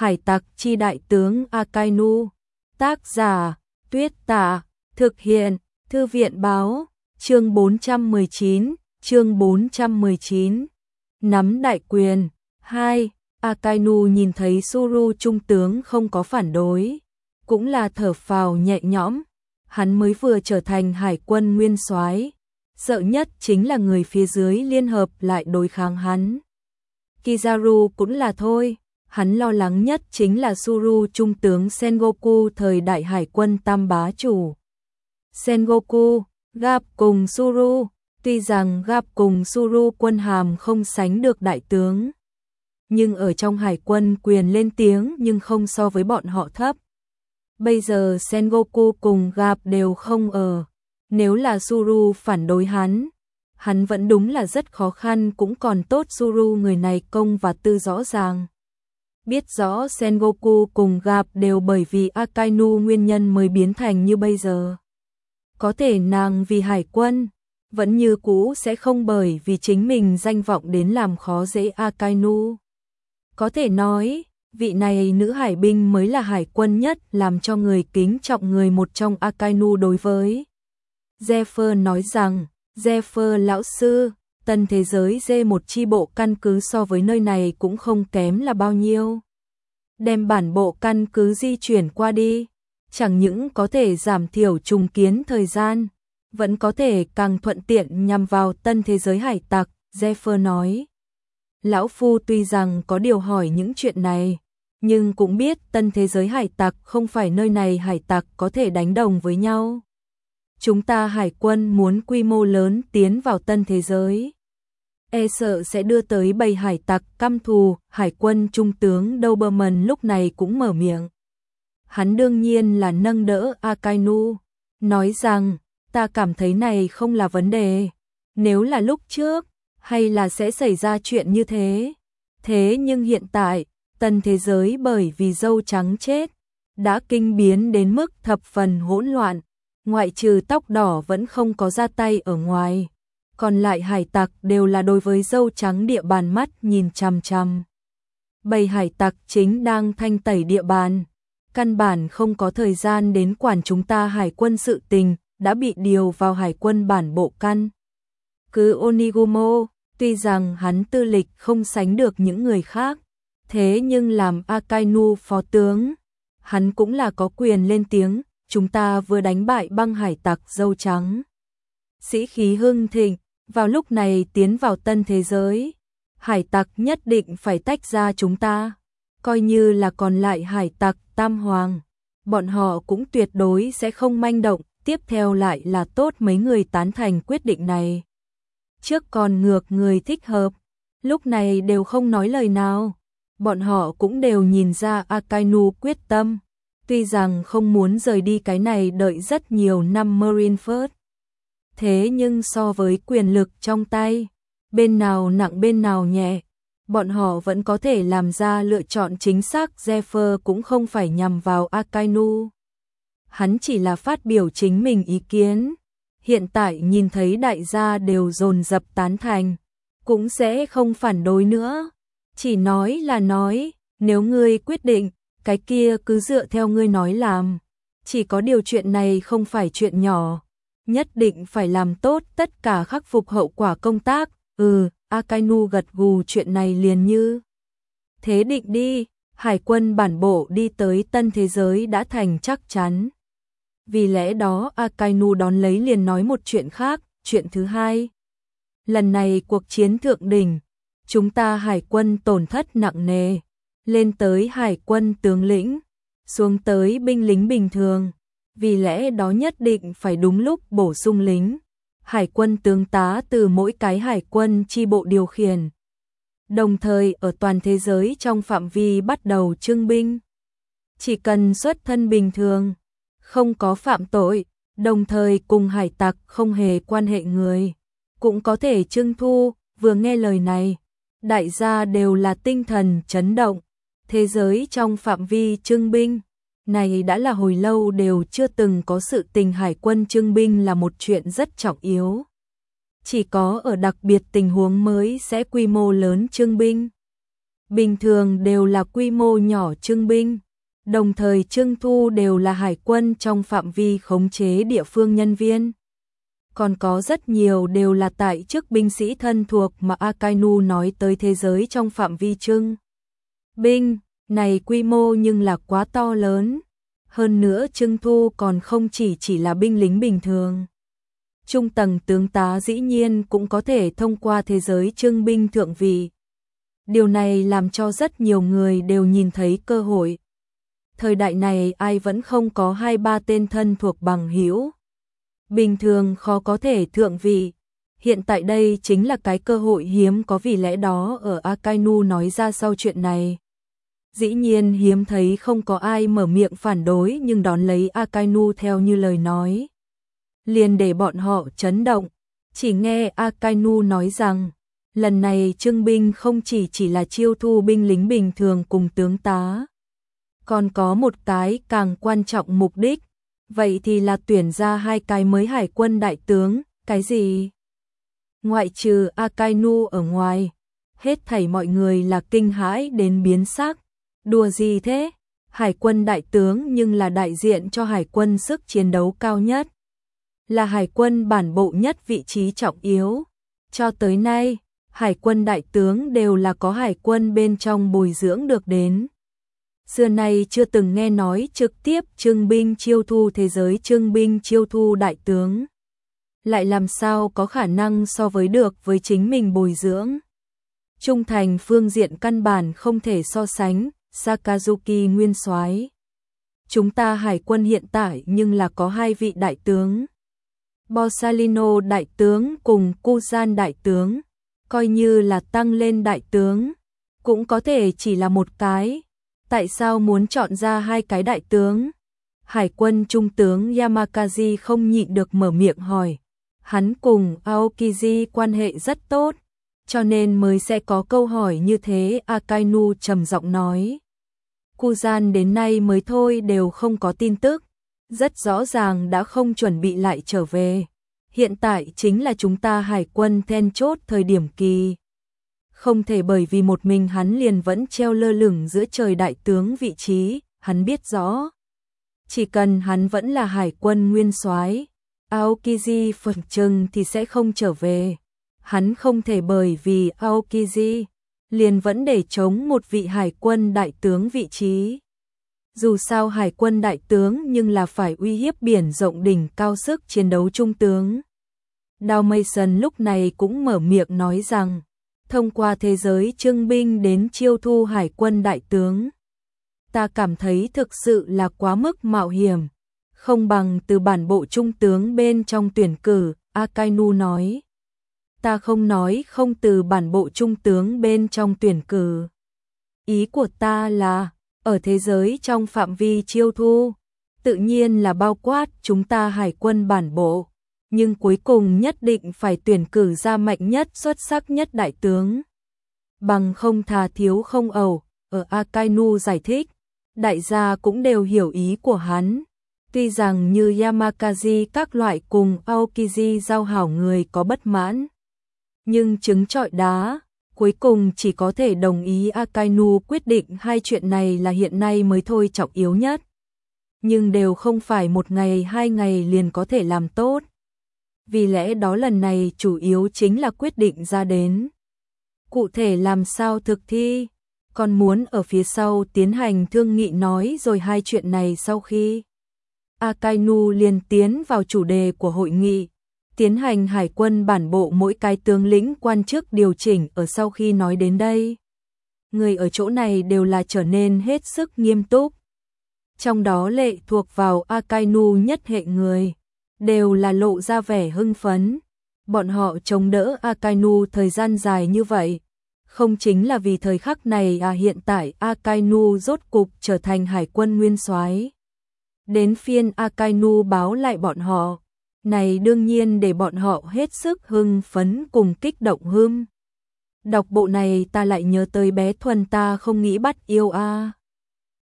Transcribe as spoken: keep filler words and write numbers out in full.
Hải tặc chi đại tướng Akainu. Tác giả Tuyết Tả. Thực hiện Thư viện báo. Chương bốn trăm mười chín. Chương bốn trăm mười chín. Nắm đại quyền. hai. Akainu nhìn thấy Suru trung tướng không có phản đối, cũng là thở phào nhẹ nhõm. Hắn mới vừa trở thành hải quân nguyên soái, sợ nhất chính là người phía dưới liên hợp lại đối kháng hắn. Kizaru cũng là thôi, hắn lo lắng nhất chính là Suru trung tướng Sengoku thời đại hải quân tam bá chủ. Sengoku, Garp cùng Suru, tuy rằng Garp cùng Suru quân hàm không sánh được đại tướng, nhưng ở trong hải quân quyền lên tiếng nhưng không so với bọn họ thấp. Bây giờ Sengoku cùng Garp đều không ở, nếu là Suru phản đối hắn, hắn vẫn đúng là rất khó khăn, cũng còn tốt Suru người này công và tư rõ ràng. Biết rõ Sengoku cùng Garp đều bởi vì Akainu nguyên nhân mới biến thành như bây giờ. Có thể nàng vì hải quân, vẫn như cũ sẽ không bởi vì chính mình danh vọng đến làm khó dễ Akainu. Có thể nói, vị này nữ hải binh mới là hải quân nhất làm cho người kính trọng người một trong Akainu. Đối với Zephyr nói rằng, Zephyr lão sư, tân thế giới D một chi bộ căn cứ so với nơi này cũng không kém là bao nhiêu. Đem bản bộ căn cứ di chuyển qua đi, chẳng những có thể giảm thiểu trùng kiến thời gian, vẫn có thể càng thuận tiện nhằm vào tân thế giới hải tặc, Zephyr nói. Lão Phu tuy rằng có điều hỏi những chuyện này, nhưng cũng biết tân thế giới hải tặc không phải nơi này hải tặc có thể đánh đồng với nhau. Chúng ta hải quân muốn quy mô lớn tiến vào tân thế giới, e sợ sẽ đưa tới bầy hải tặc căm thù. Hải quân trung tướng Doberman lúc này cũng mở miệng. Hắn đương nhiên là nâng đỡ Akainu, nói rằng, ta cảm thấy này không là vấn đề. Nếu là lúc trước, hay là sẽ xảy ra chuyện như thế. Thế nhưng hiện tại, tân thế giới bởi vì dâu trắng chết, đã kinh biến đến mức thập phần hỗn loạn. Ngoại trừ tóc đỏ vẫn không có ra tay ở ngoài, còn lại hải tặc đều là đối với dâu trắng địa bàn mắt nhìn chằm chằm. Bầy hải tặc chính đang thanh tẩy địa bàn, căn bản không có thời gian đến quản chúng ta hải quân. Sự tình đã bị điều vào hải quân bản bộ căn cứ Onigumo. Tuy rằng hắn tư lịch không sánh được những người khác, thế nhưng làm Akainu phó tướng, hắn cũng là có quyền lên tiếng. Chúng ta vừa đánh bại băng hải tặc dâu trắng, sĩ khí hưng thịnh, vào lúc này tiến vào tân thế giới, hải tặc nhất định phải tách ra chúng ta. Coi như là còn lại hải tặc tam hoàng, bọn họ cũng tuyệt đối sẽ không manh động. Tiếp theo lại là tốt mấy người tán thành quyết định này. Trước còn ngược người thích hợp, lúc này đều không nói lời nào. Bọn họ cũng đều nhìn ra Akainu quyết tâm, tuy rằng không muốn rời đi cái này đợi rất nhiều năm Marineford. Thế nhưng so với quyền lực trong tay, bên nào nặng bên nào nhẹ, bọn họ vẫn có thể làm ra lựa chọn chính xác. Zephyr cũng không phải nhằm vào Akainu, hắn chỉ là phát biểu chính mình ý kiến. Hiện tại nhìn thấy đại gia đều dồn dập tán thành, cũng sẽ không phản đối nữa. Chỉ nói là nói, nếu ngươi quyết định, cái kia cứ dựa theo ngươi nói làm. Chỉ có điều chuyện này không phải chuyện nhỏ, nhất định phải làm tốt tất cả khắc phục hậu quả công tác. Ừ, Akainu gật gù, chuyện này liền như thế định đi. Hải quân bản bộ đi tới tân thế giới đã thành chắc chắn. Vì lẽ đó Akainu đón lấy liền nói một chuyện khác. Chuyện thứ hai, lần này cuộc chiến thượng đỉnh, chúng ta hải quân tổn thất nặng nề, lên tới hải quân tướng lĩnh, xuống tới binh lính bình thường. Vì lẽ đó nhất định phải đúng lúc bổ sung lính hải quân tướng tá từ mỗi cái hải quân chi bộ điều khiển, đồng thời ở toàn thế giới trong phạm vi bắt đầu trưng binh. Chỉ cần xuất thân bình thường, không có phạm tội, đồng thời cùng hải tặc không hề quan hệ người, cũng có thể trưng thu. Vừa nghe lời này, đại gia đều là tinh thần chấn động. Thế giới trong phạm vi trưng binh, này đã là hồi lâu đều chưa từng có sự tình. Hải quân trưng binh là một chuyện rất trọng yếu, chỉ có ở đặc biệt tình huống mới sẽ quy mô lớn trưng binh. bình thường đều là quy mô nhỏ trưng binh, đồng thời trưng thu đều là hải quân trong phạm vi khống chế địa phương nhân viên. Còn có rất nhiều đều là tại chức binh sĩ thân thuộc mà Akainu nói tới thế giới trong phạm vi trưng binh, này quy mô nhưng là quá to lớn. Hơn nữa trưng thu còn không chỉ chỉ là binh lính bình thường. Trung tầng tướng tá dĩ nhiên cũng có thể thông qua thế giới trưng binh thượng vị. Điều này làm cho rất nhiều người đều nhìn thấy cơ hội. Thời đại này ai vẫn không có hai ba tên thân thuộc bằng hữu. Bình thường khó có thể thượng vị. Hiện tại đây chính là cái cơ hội hiếm có, vì lẽ đó ở Akainu nói ra sau chuyện này. Dĩ nhiên hiếm thấy không có ai mở miệng phản đối, nhưng đón lấy Akainu theo như lời nói. Liền để bọn họ chấn động. Chỉ nghe Akainu nói rằng, lần này trưng binh không chỉ chỉ là chiêu thu binh lính bình thường cùng tướng tá. Còn có một cái càng quan trọng mục đích. Vậy thì là tuyển ra hai cái mới hải quân đại tướng. Cái gì? Ngoại trừ Akainu ở ngoài, hết thảy mọi người là kinh hãi đến biến sắc. Đùa gì thế? Hải quân đại tướng nhưng là đại diện cho hải quân sức chiến đấu cao nhất. Là hải quân bản bộ nhất vị trí trọng yếu. Cho tới nay, hải quân đại tướng đều là có hải quân bên trong bồi dưỡng được đến. Xưa nay chưa từng nghe nói trực tiếp trưng binh chiêu thu thế giới trưng binh chiêu thu đại tướng. Lại làm sao có khả năng so với được với chính mình bồi dưỡng. Trung thành phương diện căn bản không thể so sánh. Sakazuki nguyên soái. Chúng ta hải quân hiện tại nhưng là có hai vị đại tướng. Borsalino đại tướng cùng Kuzan đại tướng. Coi như là tăng lên đại tướng, cũng có thể chỉ là một cái. Tại sao muốn chọn ra hai cái đại tướng? Hải quân trung tướng Yamakazi không nhịn được mở miệng hỏi. Hắn cùng Aokiji quan hệ rất tốt, cho nên mới sẽ có câu hỏi như thế. Akainu trầm giọng nói. Kuzan đến nay mới thôi đều không có tin tức, rất rõ ràng đã không chuẩn bị lại trở về. Hiện tại chính là chúng ta hải quân then chốt thời điểm kỳ. Không thể bởi vì một mình hắn liền vẫn treo lơ lửng giữa trời đại tướng vị trí, hắn biết rõ. Chỉ cần hắn vẫn là hải quân nguyên soái, Aokiji phỏng chừng thì sẽ không trở về. Hắn không thể bởi vì Aokiji liền vẫn để chống một vị hải quân đại tướng vị trí. Dù sao hải quân đại tướng nhưng là phải uy hiếp biển rộng đỉnh cao sức chiến đấu trung tướng. Dow Mason lúc này cũng mở miệng nói rằng, thông qua thế giới trưng binh đến chiêu thu hải quân đại tướng. Ta cảm thấy thực sự là quá mức mạo hiểm, không bằng từ bản bộ trung tướng bên trong tuyển cử, Akainu nói. Ta không nói không từ bản bộ trung tướng bên trong tuyển cử. Ý của ta là, ở thế giới trong phạm vi chiêu thu, tự nhiên là bao quát chúng ta hải quân bản bộ, nhưng cuối cùng nhất định phải tuyển cử ra mạnh nhất xuất sắc nhất đại tướng. Bằng không thà thiếu không ẩu, ở Akainu giải thích, đại gia cũng đều hiểu ý của hắn. Tuy rằng như Yamakazi các loại cùng Aokiji giao hảo người có bất mãn, nhưng trứng trọi đá, cuối cùng chỉ có thể đồng ý Akainu quyết định hai chuyện này là hiện nay mới thôi trọng yếu nhất. Nhưng đều không phải một ngày hai ngày liền có thể làm tốt. Vì lẽ đó lần này chủ yếu chính là quyết định ra đến. Cụ thể làm sao thực thi, còn muốn ở phía sau tiến hành thương nghị nói rồi hai chuyện này sau khi. Akainu liền tiến vào chủ đề của hội nghị. Tiến hành hải quân bản bộ mỗi cái tướng lĩnh quan chức điều chỉnh. Ở sau khi nói đến đây, người ở chỗ này đều là trở nên hết sức nghiêm túc. Trong đó lệ thuộc vào Akainu nhất hệ người, đều là lộ ra vẻ hưng phấn. Bọn họ chống đỡ Akainu thời gian dài như vậy, không chính là vì thời khắc này à? Hiện tại Akainu rốt cục trở thành hải quân nguyên soái. Đến phiên Akainu báo lại bọn họ, này đương nhiên để bọn họ hết sức hưng phấn cùng kích động hưng. Đọc bộ này ta lại nhớ tới bé Thuần ta không nghĩ bắt yêu a.